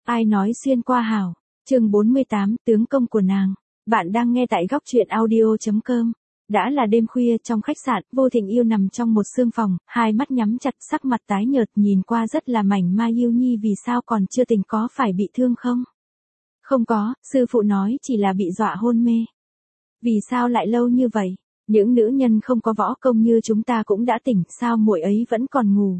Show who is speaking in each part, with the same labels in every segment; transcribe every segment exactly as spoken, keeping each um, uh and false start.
Speaker 1: Ai nói xuyên qua hảo. Chương bốn mươi tám, tướng công của nàng. Bạn đang nghe tại góc truyện audio chấm com. Đã là đêm khuya, trong khách sạn, Vô Tình Yêu nằm trong một xương phòng, hai mắt nhắm chặt, sắc mặt tái nhợt, nhìn qua rất là mảnh mai. Yêu Nhi vì sao còn chưa tỉnh, có phải bị thương không? Không có, sư phụ nói chỉ là bị dọa hôn mê. Vì sao lại lâu như vậy? Những nữ nhân không có võ công như chúng ta cũng đã tỉnh, sao muội ấy vẫn còn ngủ?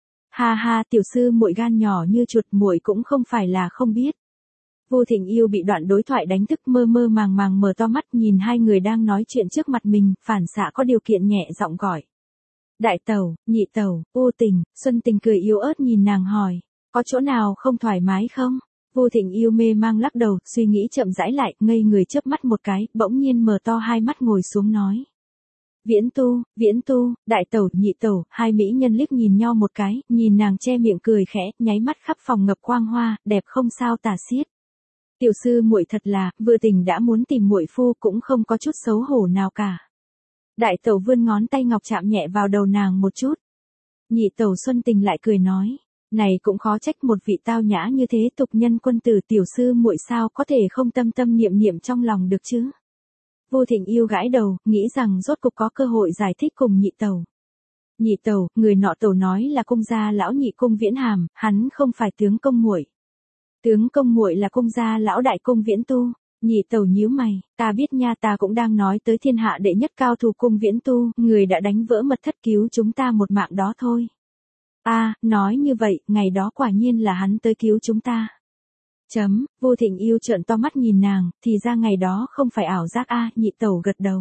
Speaker 1: Ha ha, tiểu sư muội gan nhỏ như chuột, muội cũng không phải là không biết. Vô Tình Yêu bị đoạn đối thoại đánh thức, mơ mơ màng màng mở to mắt, nhìn hai người đang nói chuyện trước mặt mình, phản xạ có điều kiện nhẹ giọng gọi. Đại tẩu, nhị tẩu, Vô Tình. Xuân Tình cười yếu ớt nhìn nàng hỏi, có chỗ nào không thoải mái không? Vô Tình Yêu mê mang lắc đầu, suy nghĩ chậm rãi lại, ngây người chớp mắt một cái, bỗng nhiên mở to hai mắt ngồi xuống nói. Viễn Tu, Viễn Tu, đại tẩu, nhị tẩu. Hai mỹ nhân liếc nhìn nhau một cái, nhìn nàng che miệng cười khẽ, nháy mắt khắp phòng ngập quang hoa, đẹp không sao tả xiết. Tiểu sư muội thật là, vừa tỉnh đã muốn tìm muội phu, cũng không có chút xấu hổ nào cả. Đại tẩu vươn ngón tay ngọc chạm nhẹ vào đầu nàng một chút. Nhị tẩu Xuân Tình lại cười nói, này cũng khó trách một vị tao nhã như thế tục nhân quân tử, tiểu sư muội sao có thể không tâm tâm niệm niệm trong lòng được chứ? Vô Tình Yêu gãi đầu, nghĩ rằng rốt cục có cơ hội giải thích cùng nhị tẩu. Nhị tẩu, người nọ tẩu nói là cung gia lão nhị cung Viễn Hàm, hắn không phải tướng công muội. Tướng công muội là cung gia lão đại cung Viễn Tu. Nhị tẩu nhíu mày, ta biết nha, ta cũng đang nói tới thiên hạ đệ nhất cao thủ cung Viễn Tu, người đã đánh vỡ mật thất cứu chúng ta một mạng đó thôi. A, à, nói như vậy, ngày đó quả nhiên là hắn tới cứu chúng ta. Chấm, Vô Tình Yêu trợn to mắt nhìn nàng, thì ra ngày đó không phải ảo giác a. À, nhị tẩu gật đầu.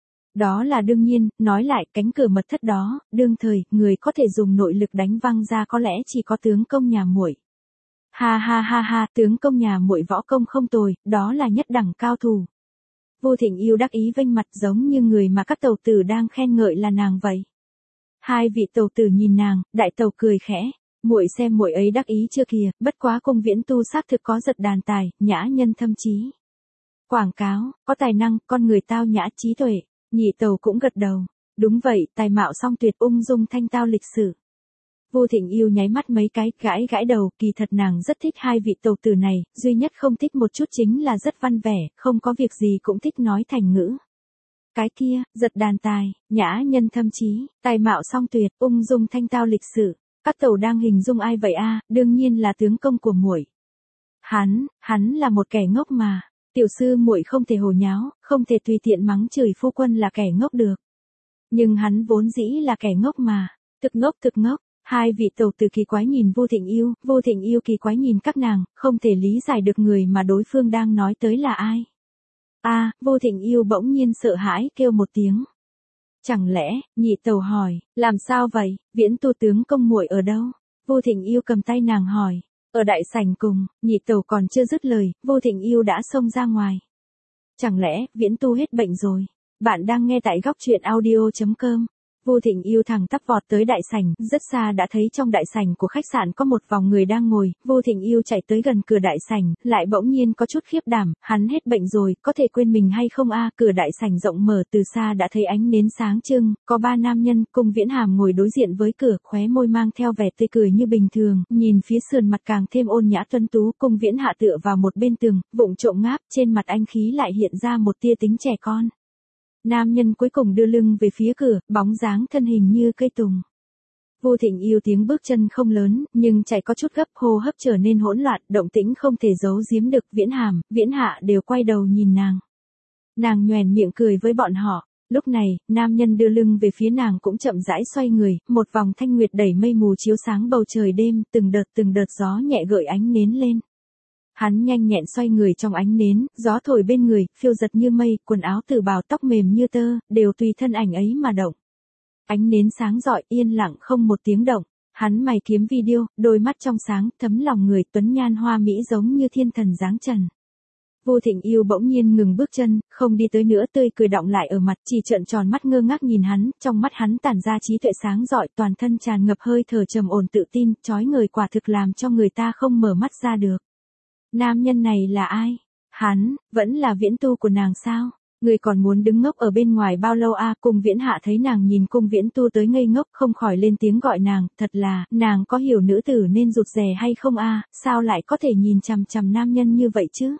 Speaker 1: Đó là đương nhiên, nói lại, cánh cửa mật thất đó, đương thời, người có thể dùng nội lực đánh văng ra có lẽ chỉ có tướng công nhà muội. Ha ha ha ha, tướng công nhà muội võ công không tồi, đó là nhất đẳng cao thủ. Vô Tình Yêu đắc ý vênh mặt, giống như người mà các tẩu tử đang khen ngợi là nàng vậy. Hai vị tẩu tử nhìn nàng, đại tẩu cười khẽ. Muội xem muội ấy đắc ý chưa kìa, bất quá cung Viễn Tu xác thực có giật đàn tài, nhã nhân thâm trí. Quảng cáo, có tài năng, con người tao nhã trí tuệ. Nhị tẩu cũng gật đầu. Đúng vậy, tài mạo song tuyệt, ung dung thanh tao lịch sử. Vô Tình Yêu nháy mắt mấy cái, gãi gãi đầu, kỳ thật nàng rất thích hai vị tẩu tử này, duy nhất không thích một chút chính là rất văn vẻ, không có việc gì cũng thích nói thành ngữ. Cái kia, giật đàn tài, nhã nhân thâm trí, tài mạo song tuyệt, ung dung thanh tao lịch sử. Các tẩu đang hình dung ai vậy a? À, đương nhiên là tướng công của muội. Hắn, hắn là một kẻ ngốc mà. Tiểu sư muội không thể hồ nháo, không thể tùy tiện mắng chửi phu quân là kẻ ngốc được. Nhưng hắn vốn dĩ là kẻ ngốc mà. Thực ngốc thực ngốc. Hai vị tẩu tử kỳ quái nhìn Vô Tình Yêu, Vô Tình Yêu kỳ quái nhìn các nàng, không thể lý giải được người mà đối phương đang nói tới là ai. A, à, Vô Tình Yêu bỗng nhiên sợ hãi kêu một tiếng. Chẳng lẽ, nhị tẩu hỏi, làm sao vậy, Viễn Tu tướng công muội ở đâu? Vô Tình Yêu cầm tay nàng hỏi, ở đại sảnh cùng. Nhị tẩu còn chưa dứt lời, Vô Tình Yêu đã xông ra ngoài. Chẳng lẽ, Viễn Tu hết bệnh rồi? Bạn đang nghe tại góc truyện audio chấm com. Vô Tình Yêu thẳng tắp vọt tới đại sảnh, rất xa đã thấy trong đại sảnh của khách sạn có một vòng người đang ngồi. Vô Tình Yêu chạy tới gần cửa đại sảnh, lại bỗng nhiên có chút khiếp đảm, hắn hết bệnh rồi, có thể quên mình hay không a? À, cửa đại sảnh rộng mở, từ xa đã thấy ánh nến sáng trưng, có ba nam nhân, cung Viễn Hàm ngồi đối diện với cửa, khóe môi mang theo vẻ tươi cười như bình thường, nhìn phía sườn mặt càng thêm ôn nhã tuấn tú. Cung Viễn Hạ tựa vào một bên tường, vụng trộm ngáp, trên mặt anh khí lại hiện ra một tia tính trẻ con. Nam nhân cuối cùng đưa lưng về phía cửa, bóng dáng thân hình như cây tùng. Vô Tình Yêu tiếng bước chân không lớn, nhưng chạy có chút gấp, hô hấp trở nên hỗn loạn, động tĩnh không thể giấu giếm được. Viễn Hàm, Viễn Hạ đều quay đầu nhìn nàng. Nàng nhoẻn miệng cười với bọn họ. Lúc này, nam nhân đưa lưng về phía nàng cũng chậm rãi xoay người, một vòng thanh nguyệt đẩy mây mù chiếu sáng bầu trời đêm, từng đợt từng đợt gió nhẹ gợi ánh nến lên. Hắn nhanh nhẹn xoay người trong ánh nến, gió thổi bên người, phiêu giật như mây, quần áo tử bào, tóc mềm như tơ, đều tùy thân ảnh ấy mà động. Ánh nến sáng rọi, yên lặng không một tiếng động. Hắn mày kiếm video, đôi mắt trong sáng, thấm lòng người, tuấn nhan hoa mỹ giống như thiên thần dáng trần. Vô Tình Yêu bỗng nhiên ngừng bước chân, không đi tới nữa, tươi cười đọng lại ở mặt, chỉ trợn tròn mắt ngơ ngác nhìn hắn, trong mắt hắn tản ra trí tuệ sáng rọi, toàn thân tràn ngập hơi thở trầm ổn tự tin, chói người quả thực làm cho người ta không mở mắt ra được. Nam nhân này là ai? Hắn, vẫn là Viễn Tu của nàng sao? Người còn muốn đứng ngốc ở bên ngoài bao lâu a? Cung Viễn Hạ thấy nàng nhìn Cung Viễn Tu tới ngây ngốc, không khỏi lên tiếng gọi nàng, thật là, nàng có hiểu nữ tử nên rụt rè hay không a? Sao lại có thể nhìn chằm chằm nam nhân như vậy chứ?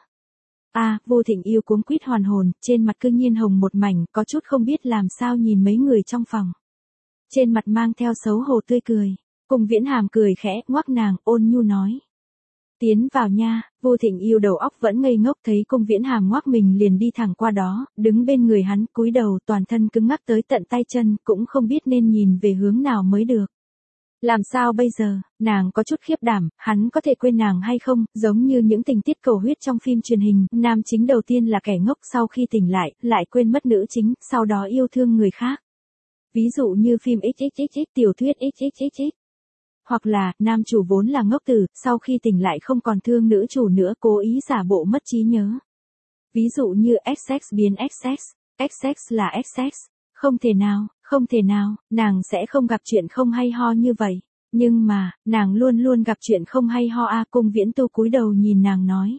Speaker 1: A, Vô Thịnh Yêu cuống quýt hoàn hồn, trên mặt cư nhiên hồng một mảnh, có chút không biết làm sao nhìn mấy người trong phòng. Trên mặt mang theo xấu hổ tươi cười. Cung Viễn Hàm cười khẽ, ngoắc nàng, ôn nhu nói. Tiến vào nha. Vô Thịnh Yêu đầu óc vẫn ngây ngốc, thấy Cung Viễn Hàm ngoắc mình liền đi thẳng qua đó, đứng bên người hắn, cúi đầu, toàn thân cứng ngắc tới tận tay chân, cũng không biết nên nhìn về hướng nào mới được. Làm sao bây giờ? Nàng có chút khiếp đảm, hắn có thể quên nàng hay không? Giống như những tình tiết cầu huyết trong phim truyền hình, nam chính đầu tiên là kẻ ngốc, sau khi tỉnh lại, lại quên mất nữ chính, sau đó yêu thương người khác. Ví dụ như phim ích ích ích ích, tiểu thuyết ích ích ích ích. Hoặc là, nam chủ vốn là ngốc tử, sau khi tỉnh lại không còn thương nữ chủ nữa, cố ý giả bộ mất trí nhớ. Ví dụ như ích ích biến ích ích, ích ích là ích ích. Không thể nào, không thể nào, nàng sẽ không gặp chuyện không hay ho như vậy. Nhưng mà, nàng luôn luôn gặp chuyện không hay ho a. Cung Viễn Tu cúi đầu nhìn nàng nói.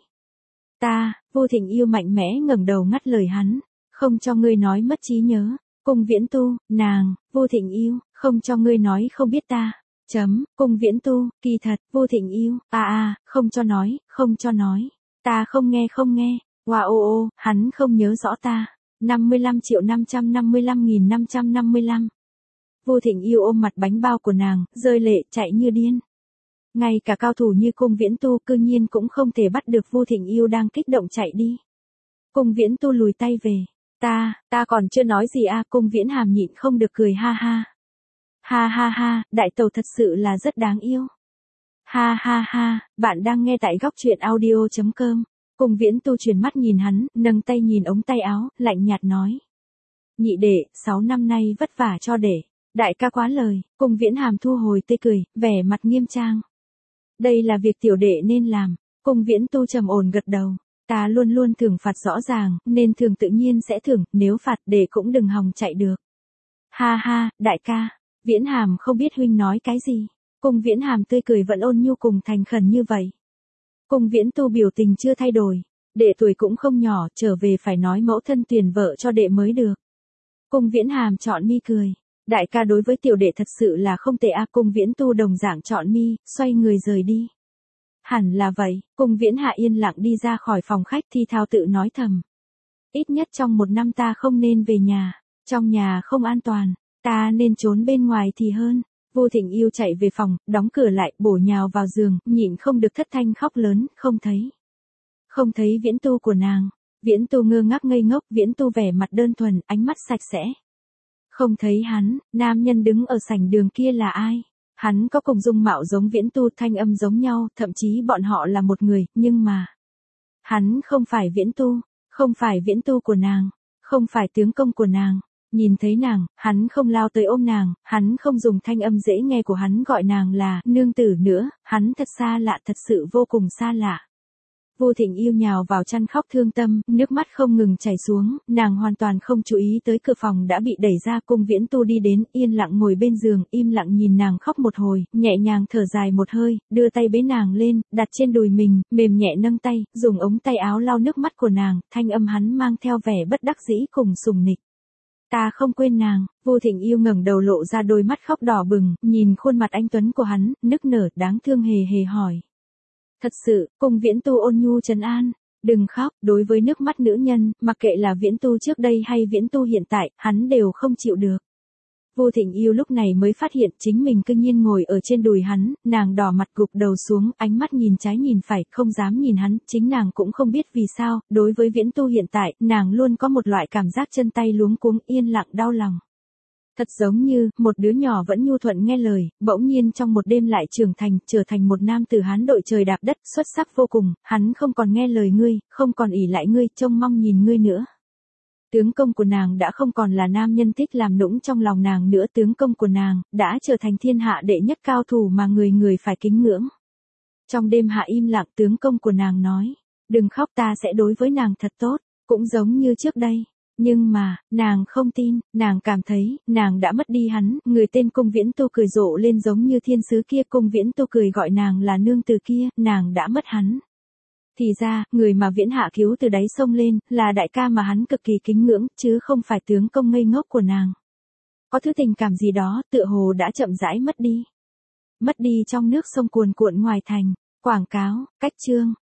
Speaker 1: Ta, Vô Thịnh Yêu mạnh mẽ ngẩng đầu ngắt lời hắn, không cho ngươi nói mất trí nhớ. Cung Viễn Tu, nàng, Vô Thịnh Yêu, không cho ngươi nói không biết ta. Chấm, Cung Viễn Tu, kỳ thật, Vô Thịnh Yêu, a a, không cho nói, không cho nói. Ta không nghe không nghe, wow ô ô, hắn không nhớ rõ ta. năm mươi lăm triệu năm trăm năm mươi lăm nghìn năm trăm năm mươi lăm. Vô Thịnh Yêu ôm mặt bánh bao của nàng, rơi lệ, chạy như điên. Ngay cả cao thủ như Cung Viễn Tu cư nhiên cũng không thể bắt được Vô Thịnh Yêu đang kích động chạy đi. Cung Viễn Tu lùi tay về. Ta, ta còn chưa nói gì a. Cung Viễn Hàm nhịn không được cười ha ha. Ha ha ha, đại tẩu thật sự là rất đáng yêu. Ha ha ha, bạn đang nghe tại góc truyện audio chấm com. Cung Viễn Tu chuyển mắt nhìn hắn, nâng tay nhìn ống tay áo, lạnh nhạt nói. Nhị đệ, sáu năm nay vất vả cho đệ. Đại ca quá lời. Cung Viễn Hàm thu hồi tươi cười, vẻ mặt nghiêm trang. Đây là việc tiểu đệ nên làm. Cung Viễn Tu trầm ổn gật đầu. Ta luôn luôn thưởng phạt rõ ràng, nên thường tự nhiên sẽ thưởng, nếu phạt đệ cũng đừng hòng chạy được. Ha ha, đại ca. Viễn Hàm không biết huynh nói cái gì. Cung Viễn Hàm tươi cười vẫn ôn nhu cùng thành khẩn như vậy. Cung Viễn Tu biểu tình chưa thay đổi. Đệ tuổi cũng không nhỏ, trở về phải nói mẫu thân tuyển vợ cho đệ mới được. Cung Viễn Hàm chọn mi cười. Đại ca đối với tiểu đệ thật sự là không tệ a. Cung Viễn Tu đồng dạng chọn mi, xoay người rời đi. Hẳn là vậy. Cung Viễn Hạ yên lặng đi ra khỏi phòng khách thi thao tự nói thầm. Ít nhất trong một năm ta không nên về nhà. Trong nhà không an toàn. Ta nên trốn bên ngoài thì hơn. Vô Thịnh Yêu chạy về phòng, đóng cửa lại, bổ nhào vào giường, nhịn không được thất thanh khóc lớn, không thấy. Không thấy Viễn Tu của nàng. Viễn Tu ngơ ngác ngây ngốc, Viễn Tu vẻ mặt đơn thuần, ánh mắt sạch sẽ. Không thấy hắn, nam nhân đứng ở sảnh đường kia là ai? Hắn có cùng dung mạo giống Viễn Tu, thanh âm giống nhau, thậm chí bọn họ là một người, nhưng mà... Hắn không phải Viễn Tu, không phải Viễn Tu của nàng, không phải tướng công của nàng. Nhìn thấy nàng, hắn không lao tới ôm nàng, hắn không dùng thanh âm dễ nghe của hắn gọi nàng là nương tử nữa, hắn thật xa lạ, thật sự vô cùng xa lạ. Vô Thịnh Yêu nhào vào chăn khóc thương tâm, nước mắt không ngừng chảy xuống, nàng hoàn toàn không chú ý tới cửa phòng đã bị đẩy ra. Cung Viễn Tu đi đến, yên lặng ngồi bên giường, im lặng nhìn nàng khóc một hồi, nhẹ nhàng thở dài một hơi, đưa tay bế nàng lên, đặt trên đùi mình, mềm nhẹ nâng tay, dùng ống tay áo lau nước mắt của nàng, thanh âm hắn mang theo vẻ bất đắc dĩ cùng sùng nịch. Ta không quên nàng. Vô Thịnh Yêu ngẩng đầu lộ ra đôi mắt khóc đỏ bừng, nhìn khuôn mặt anh tuấn của hắn, nức nở, đáng thương hề hề hỏi. Thật sự, Cung Viễn Tu ôn nhu trấn an. Đừng khóc, đối với nước mắt nữ nhân, mặc kệ là Viễn Tu trước đây hay Viễn Tu hiện tại, hắn đều không chịu được. Vô Thịnh Yêu lúc này mới phát hiện chính mình cư nhiên ngồi ở trên đùi hắn, nàng đỏ mặt gục đầu xuống, ánh mắt nhìn trái nhìn phải, không dám nhìn hắn, chính nàng cũng không biết vì sao, đối với Viễn Tu hiện tại, nàng luôn có một loại cảm giác chân tay luống cuống, yên lặng đau lòng. Thật giống như, một đứa nhỏ vẫn nhu thuận nghe lời, bỗng nhiên trong một đêm lại trưởng thành, trở thành một nam tử hán đội trời đạp đất, xuất sắc vô cùng, hắn không còn nghe lời ngươi, không còn ỷ lại ngươi, trông mong nhìn ngươi nữa. Tướng công của nàng đã không còn là nam nhân thích làm nũng trong lòng nàng nữa, tướng công của nàng đã trở thành thiên hạ đệ nhất cao thủ mà người người phải kính ngưỡng. Trong đêm hạ im lặng, tướng công của nàng nói, đừng khóc, ta sẽ đối với nàng thật tốt, cũng giống như trước đây. Nhưng mà, nàng không tin, nàng cảm thấy, nàng đã mất đi hắn, người tên Cung Viễn Tu cười rộ lên giống như thiên sứ kia, Cung Viễn Tu cười gọi nàng là nương tử kia, nàng đã mất hắn. Thì ra, người mà Viễn Hạ cứu từ đáy sông lên, là đại ca mà hắn cực kỳ kính ngưỡng, chứ không phải tướng công ngây ngốc của nàng. Có thứ tình cảm gì đó, tựa hồ đã chậm rãi mất đi. Mất đi trong nước sông cuồn cuộn ngoài thành. Quảng cáo, cách chương.